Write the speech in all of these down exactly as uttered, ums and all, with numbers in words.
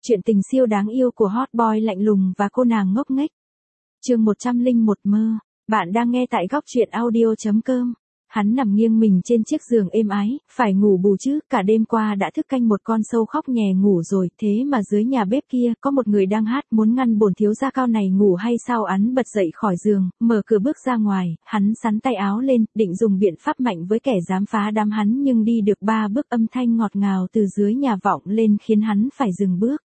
Chuyện tình siêu đáng yêu của hot boy lạnh lùng và cô nàng ngốc nghếch. Chương một trăm lẻ một mơ. Bạn đang nghe tại góc truyện audio chấm com. Hắn nằm nghiêng mình trên chiếc giường êm ái, phải ngủ bù chứ, cả đêm qua đã thức canh một con sâu khóc nhè ngủ rồi, thế mà dưới nhà bếp kia có một người đang hát, muốn ngăn bổn thiếu gia cao này ngủ hay sao. Hắn bật dậy khỏi giường, mở cửa bước ra ngoài, hắn xắn tay áo lên, định dùng biện pháp mạnh với kẻ dám phá đám hắn, nhưng đi được ba bước âm thanh ngọt ngào từ dưới nhà vọng lên khiến hắn phải dừng bước.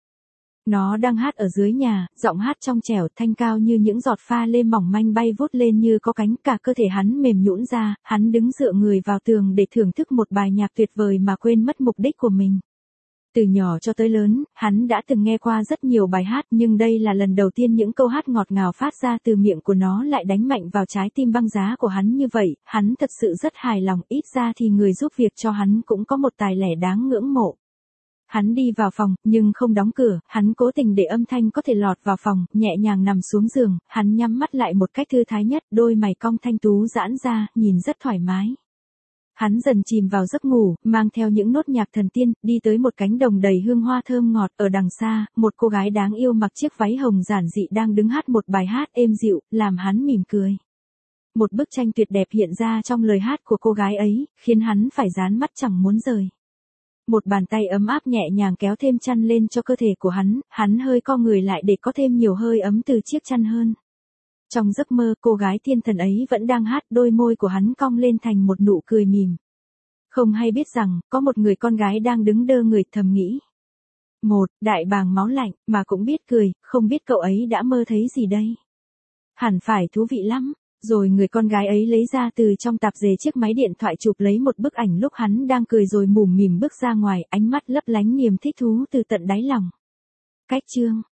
Nó đang hát ở dưới nhà, giọng hát trong trẻo, thanh cao như những giọt pha lê mỏng manh bay vút lên như có cánh, cả cơ thể hắn mềm nhũn ra, hắn đứng dựa người vào tường để thưởng thức một bài nhạc tuyệt vời mà quên mất mục đích của mình. Từ nhỏ cho tới lớn, hắn đã từng nghe qua rất nhiều bài hát, nhưng đây là lần đầu tiên những câu hát ngọt ngào phát ra từ miệng của nó lại đánh mạnh vào trái tim băng giá của hắn như vậy. Hắn thật sự rất hài lòng, ít ra thì người giúp việc cho hắn cũng có một tài lẻ đáng ngưỡng mộ. Hắn đi vào phòng, nhưng không đóng cửa, hắn cố tình để âm thanh có thể lọt vào phòng, nhẹ nhàng nằm xuống giường, hắn nhắm mắt lại một cách thư thái nhất, đôi mày cong thanh tú giãn ra, nhìn rất thoải mái. Hắn dần chìm vào giấc ngủ, mang theo những nốt nhạc thần tiên, đi tới một cánh đồng đầy hương hoa thơm ngọt, ở đằng xa, một cô gái đáng yêu mặc chiếc váy hồng giản dị đang đứng hát một bài hát êm dịu, làm hắn mỉm cười. Một bức tranh tuyệt đẹp hiện ra trong lời hát của cô gái ấy, khiến hắn phải dán mắt chẳng muốn rời. Một bàn tay ấm áp nhẹ nhàng kéo thêm chăn lên cho cơ thể của hắn, hắn hơi co người lại để có thêm nhiều hơi ấm từ chiếc chăn hơn. Trong giấc mơ, cô gái thiên thần ấy vẫn đang hát, đôi môi của hắn cong lên thành một nụ cười mỉm. Không hay biết rằng, có một người con gái đang đứng đơ người, thầm nghĩ. Một, đại bàng máu lạnh, mà cũng biết cười, không biết cậu ấy đã mơ thấy gì đây. Hẳn phải thú vị lắm. Rồi người con gái ấy lấy ra từ trong tạp dề chiếc máy điện thoại chụp lấy một bức ảnh lúc hắn đang cười rồi mủm mỉm bước ra ngoài, ánh mắt lấp lánh niềm thích thú từ tận đáy lòng. Cách chương